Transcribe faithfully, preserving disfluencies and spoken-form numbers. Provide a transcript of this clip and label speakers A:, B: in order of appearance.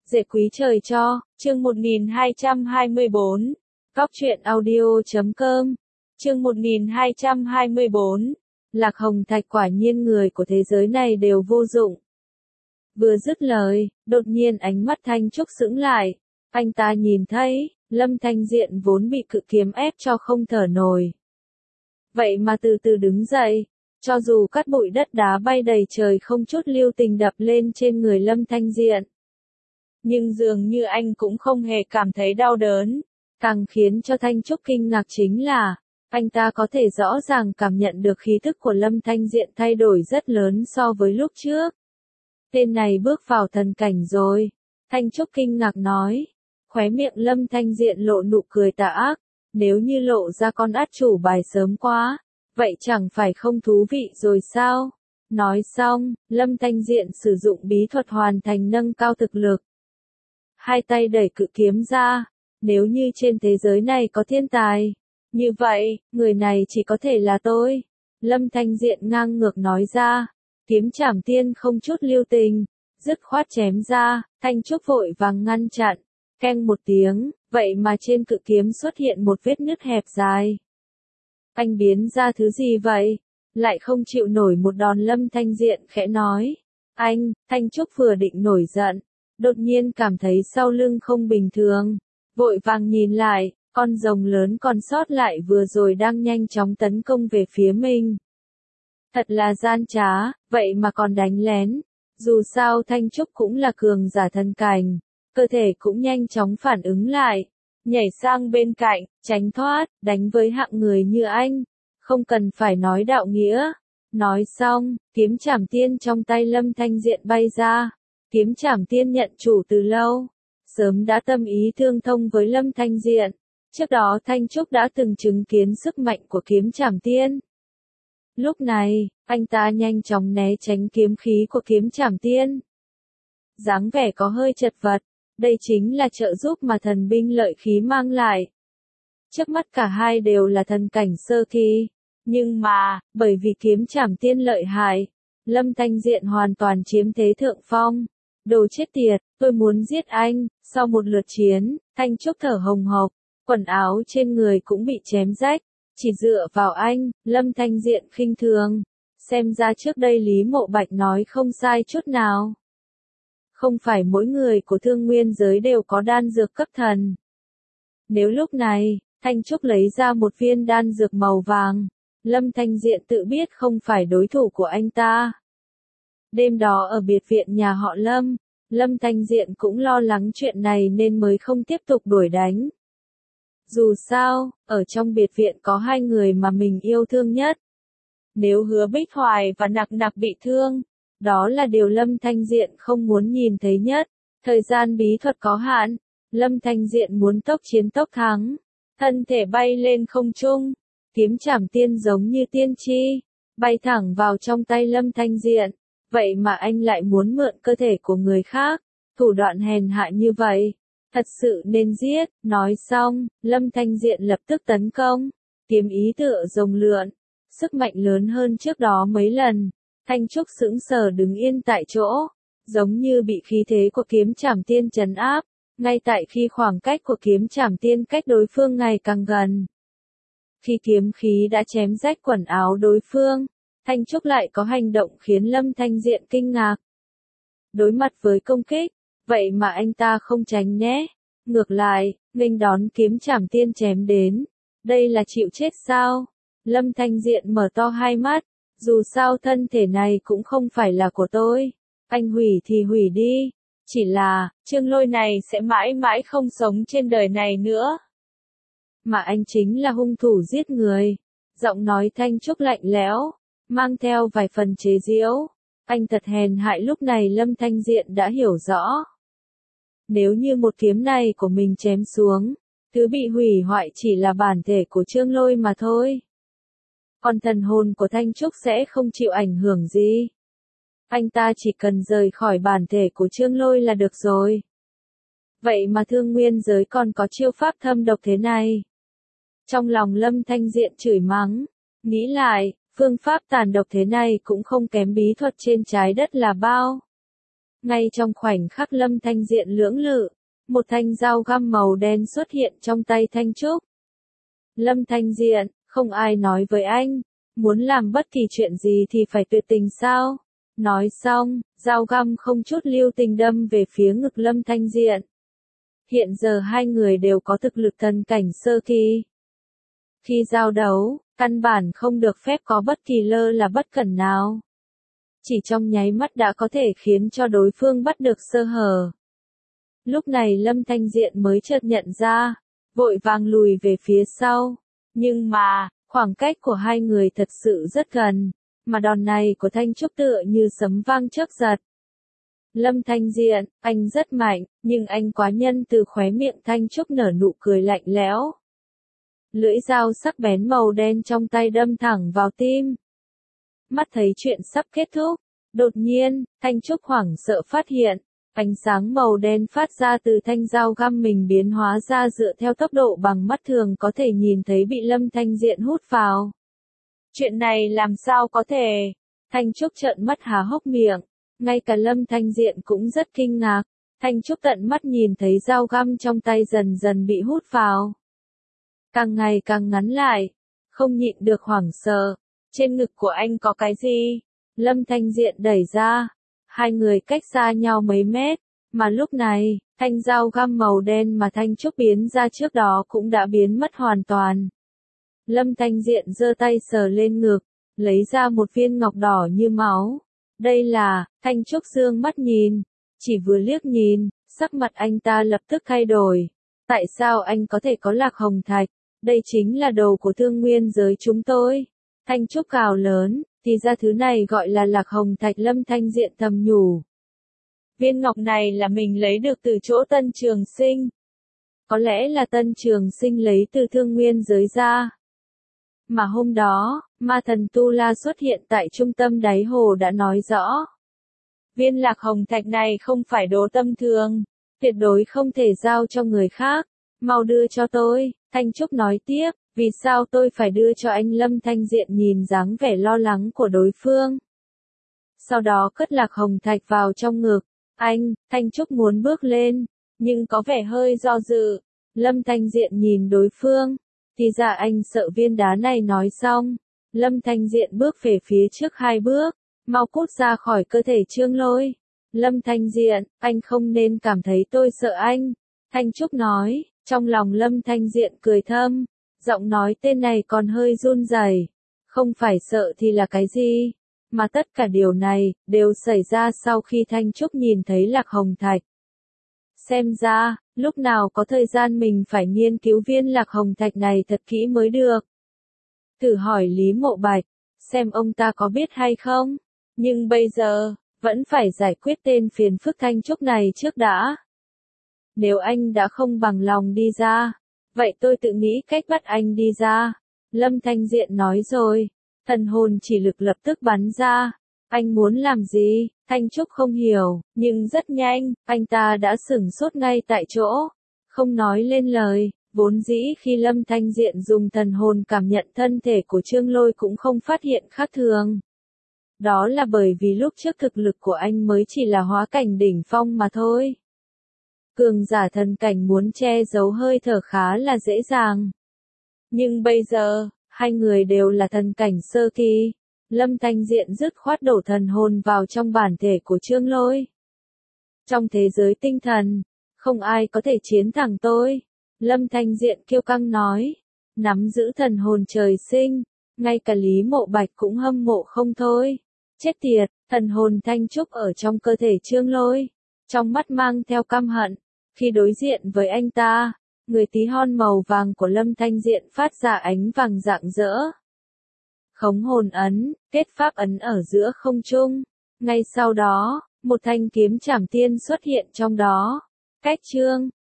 A: Dễ quý trời cho, chương một nghìn hai trăm hai mươi bốn, Góc truyện audio chấm com, chương một nghìn hai trăm hai mươi bốn, Lạc Hồng Thạch quả nhiên người của thế giới này đều vô dụng. Vừa dứt lời, đột nhiên ánh mắt Thanh Trúc sững lại, anh ta nhìn thấy, Lâm Thanh Diện vốn bị cự kiếm ép cho không thở nổi. Vậy mà từ từ đứng dậy, cho dù cát bụi đất đá bay đầy trời không chút lưu tình đập lên trên người Lâm Thanh Diện. Nhưng dường như anh cũng không hề cảm thấy đau đớn. Càng khiến cho Thanh Trúc kinh ngạc chính là, anh ta có thể rõ ràng cảm nhận được khí thức của Lâm Thanh Diện thay đổi rất lớn so với lúc trước. Tên này bước vào thần cảnh rồi. Thanh Trúc kinh ngạc nói. Khóe miệng Lâm Thanh Diện lộ nụ cười tà ác. Nếu như lộ ra con át chủ bài sớm quá, vậy chẳng phải không thú vị rồi sao? Nói xong, Lâm Thanh Diện sử dụng bí thuật hoàn thành nâng cao thực lực. Hai tay đẩy cự kiếm ra, nếu như trên thế giới này có thiên tài, như vậy, người này chỉ có thể là tôi. Lâm Thanh Diện ngang ngược nói ra, kiếm trảm tiên không chút lưu tình, dứt khoát chém ra, Thanh Trúc vội vàng ngăn chặn, keng một tiếng, vậy mà trên cự kiếm xuất hiện một vết nứt hẹp dài. Anh biến ra thứ gì vậy? Lại không chịu nổi một đòn. Lâm Thanh Diện khẽ nói, anh, Thanh Trúc vừa định nổi giận, đột nhiên cảm thấy sau lưng không bình thường, vội vàng nhìn lại, con rồng lớn còn sót lại vừa rồi đang nhanh chóng tấn công về phía mình. Thật là gian trá, vậy mà còn đánh lén. Dù sao Thanh Trúc cũng là cường giả thần cảnh, cơ thể cũng nhanh chóng phản ứng lại, nhảy sang bên cạnh, tránh thoát, đánh với hạng người như anh, không cần phải nói đạo nghĩa. Nói xong, kiếm trảm tiên trong tay Lâm Thanh Diện bay ra. Kiếm trảm tiên nhận chủ từ lâu, sớm đã tâm ý tương thông với Lâm Thanh Diện. Trước đó Thanh Trúc đã từng chứng kiến sức mạnh của kiếm trảm tiên. Lúc này, anh ta nhanh chóng né tránh kiếm khí của kiếm trảm tiên. Dáng vẻ có hơi chật vật, đây chính là trợ giúp mà thần binh lợi khí mang lại. Trước mắt cả hai đều là thần cảnh sơ kỳ, nhưng mà, bởi vì kiếm trảm tiên lợi hại, Lâm Thanh Diện hoàn toàn chiếm thế thượng phong. Đồ chết tiệt, tôi muốn giết anh. Sau một lượt chiến, Thanh Trúc thở hồng hộc, quần áo trên người cũng bị chém rách, chỉ dựa vào anh, Lâm Thanh Diện khinh thường. Xem ra trước đây Lý Mộ Bạch nói không sai chút nào. Không phải mỗi người của Thương Nguyên giới đều có đan dược cấp thần. Nếu lúc này, Thanh Trúc lấy ra một viên đan dược màu vàng, Lâm Thanh Diện tự biết không phải đối thủ của anh ta. Đêm đó ở biệt viện nhà họ Lâm, Lâm Thanh Diện cũng lo lắng chuyện này nên mới không tiếp tục đuổi đánh. Dù sao, ở trong biệt viện có hai người mà mình yêu thương nhất. Nếu Hứa Bích Hoài và Nặc Nặc bị thương, đó là điều Lâm Thanh Diện không muốn nhìn thấy nhất. Thời gian bí thuật có hạn, Lâm Thanh Diện muốn tốc chiến tốc thắng, thân thể bay lên không trung, kiếm trảm tiên giống như tiên tri, bay thẳng vào trong tay Lâm Thanh Diện. Vậy mà anh lại muốn mượn cơ thể của người khác, thủ đoạn hèn hạ như vậy, thật sự nên giết. Nói xong, Lâm Thanh Diện lập tức tấn công, kiếm ý tựa rồng lượn, sức mạnh lớn hơn trước đó mấy lần. Thanh Trúc sững sờ đứng yên tại chỗ, giống như bị khí thế của kiếm trảm tiên trấn áp, ngay tại khi khoảng cách của kiếm trảm tiên cách đối phương ngày càng gần. Khi kiếm khí đã chém rách quần áo đối phương, Thanh Trúc lại có hành động khiến Lâm Thanh Diện kinh ngạc. Đối mặt với công kích, vậy mà anh ta không tránh né, ngược lại, nghênh đón kiếm trảm tiên chém đến. Đây là chịu chết sao? Lâm Thanh Diện mở to hai mắt, dù sao thân thể này cũng không phải là của tôi, anh hủy thì hủy đi, chỉ là, Trương Lôi này sẽ mãi mãi không sống trên đời này nữa. Mà anh chính là hung thủ giết người. Giọng nói Thanh Trúc lạnh lẽo, mang theo vài phần chế giễu. Anh thật hèn hại. Lúc này Lâm Thanh Diện đã hiểu rõ. Nếu như một kiếm này của mình chém xuống, thứ bị hủy hoại chỉ là bản thể của Trương Lôi mà thôi. Còn thần hồn của Thanh Trúc sẽ không chịu ảnh hưởng gì. Anh ta chỉ cần rời khỏi bản thể của Trương Lôi là được rồi. Vậy mà Thương Nguyên giới còn có chiêu pháp thâm độc thế này. Trong lòng Lâm Thanh Diện chửi mắng, nghĩ lại, phương pháp tàn độc thế này cũng không kém bí thuật trên trái đất là bao. Ngay trong khoảnh khắc Lâm Thanh Diện lưỡng lự, một thanh dao găm màu đen xuất hiện trong tay Thanh Trúc. Lâm Thanh Diện, không ai nói với anh, muốn làm bất kỳ chuyện gì thì phải tuyệt tình sao? Nói xong, dao găm không chút lưu tình đâm về phía ngực Lâm Thanh Diện. Hiện giờ hai người đều có thực lực thần cảnh sơ kỳ. Khi giao đấu, căn bản không được phép có bất kỳ lơ là bất cẩn nào. Chỉ trong nháy mắt đã có thể khiến cho đối phương bắt được sơ hở. Lúc này Lâm Thanh Diện mới chợt nhận ra, vội vàng lùi về phía sau. Nhưng mà, khoảng cách của hai người thật sự rất gần, mà đòn này của Thanh Trúc tựa như sấm vang chớp giật. Lâm Thanh Diện, anh rất mạnh, nhưng anh quá nhân từ, khóe miệng Thanh Trúc nở nụ cười lạnh lẽo. Lưỡi dao sắc bén màu đen trong tay đâm thẳng vào tim. Mắt thấy chuyện sắp kết thúc, đột nhiên, Thanh Trúc hoảng sợ phát hiện, ánh sáng màu đen phát ra từ thanh dao găm mình biến hóa ra dựa theo tốc độ bằng mắt thường có thể nhìn thấy bị Lâm Thanh Diện hút vào. Chuyện này làm sao có thể? Thanh Trúc trợn mắt há hốc miệng, ngay cả Lâm Thanh Diện cũng rất kinh ngạc. Thanh Trúc tận mắt nhìn thấy dao găm trong tay dần dần bị hút vào. Càng ngày càng ngắn lại, không nhịn được hoảng sợ. Trên ngực của anh có cái gì? Lâm Thanh Diện đẩy ra. Hai người cách xa nhau mấy mét, mà lúc này, thanh dao găm màu đen mà Thanh Trúc biến ra trước đó cũng đã biến mất hoàn toàn. Lâm Thanh Diện giơ tay sờ lên ngực, lấy ra một viên ngọc đỏ như máu. Đây là, Thanh Trúc dương mắt nhìn, chỉ vừa liếc nhìn, sắc mặt anh ta lập tức thay đổi. Tại sao anh có thể có lạc hồng thạch? Đây chính là đồ của thương nguyên giới chúng tôi. Thanh Trúc gào lớn, thì ra thứ này gọi là lạc hồng thạch. Lâm Thanh Diện thầm nhủ. Viên ngọc này là mình lấy được từ chỗ Tân Trường Sinh. Có lẽ là Tân Trường Sinh lấy từ thương nguyên giới ra. Mà hôm đó, ma thần Tu La xuất hiện tại trung tâm đáy hồ đã nói rõ. Viên lạc hồng thạch này không phải đồ tầm thường, tuyệt đối không thể giao cho người khác. Mau đưa cho tôi, Thanh Trúc nói tiếp. Vì sao tôi phải đưa cho anh? Lâm Thanh Diện nhìn dáng vẻ lo lắng của đối phương. Sau đó cất lạc hồng thạch vào trong ngực. Anh, Thanh Trúc muốn bước lên, nhưng có vẻ hơi do dự. Lâm Thanh Diện nhìn đối phương. Thì ra anh sợ viên đá này. Nói xong, Lâm Thanh Diện bước về phía trước hai bước. Mau cút ra khỏi cơ thể Trương Lôi. Lâm Thanh Diện, anh không nên cảm thấy tôi sợ anh. Thanh Trúc nói, trong lòng Lâm Thanh Diện cười thầm. Giọng nói tên này còn hơi run rẩy. Không phải sợ thì là cái gì? Mà tất cả điều này, đều xảy ra sau khi Thanh Trúc nhìn thấy lạc hồng thạch. Xem ra, lúc nào có thời gian mình phải nghiên cứu viên lạc hồng thạch này thật kỹ mới được. Thử hỏi Lý Mộ Bạch, xem ông ta có biết hay không? Nhưng bây giờ, vẫn phải giải quyết tên phiền phức Thanh Trúc này trước đã. Nếu anh đã không bằng lòng đi ra, vậy tôi tự nghĩ cách bắt anh đi ra. Lâm Thanh Diện nói rồi. Thần hồn chỉ lực lập tức bắn ra. Anh muốn làm gì? Thanh Trúc không hiểu, nhưng rất nhanh, anh ta đã sửng sốt ngay tại chỗ. Không nói lên lời, vốn dĩ khi Lâm Thanh Diện dùng thần hồn cảm nhận thân thể của Trương Lôi cũng không phát hiện khác thường. Đó là bởi vì lúc trước thực lực của anh mới chỉ là hóa cảnh đỉnh phong mà thôi. Cường giả thần cảnh muốn che giấu hơi thở khá là dễ dàng. Nhưng bây giờ, hai người đều là thần cảnh sơ kỳ. Lâm Thanh Diện dứt khoát đổ thần hồn vào trong bản thể của Trương Lôi. Trong thế giới tinh thần, không ai có thể chiến thắng tôi. Lâm Thanh Diện kiêu căng nói. Nắm giữ thần hồn trời sinh, ngay cả Lý Mộ Bạch cũng hâm mộ không thôi. Chết tiệt, thần hồn Thanh Trúc ở trong cơ thể Trương Lôi. Trong mắt mang theo căm hận. Khi đối diện với anh ta, người tí hon màu vàng của Lâm Thanh Diện phát ra ánh vàng rạng rỡ. Khống hồn ấn, kết pháp ấn ở giữa không trung. Ngay sau đó, một thanh kiếm trảm tiên xuất hiện trong đó. Cách chương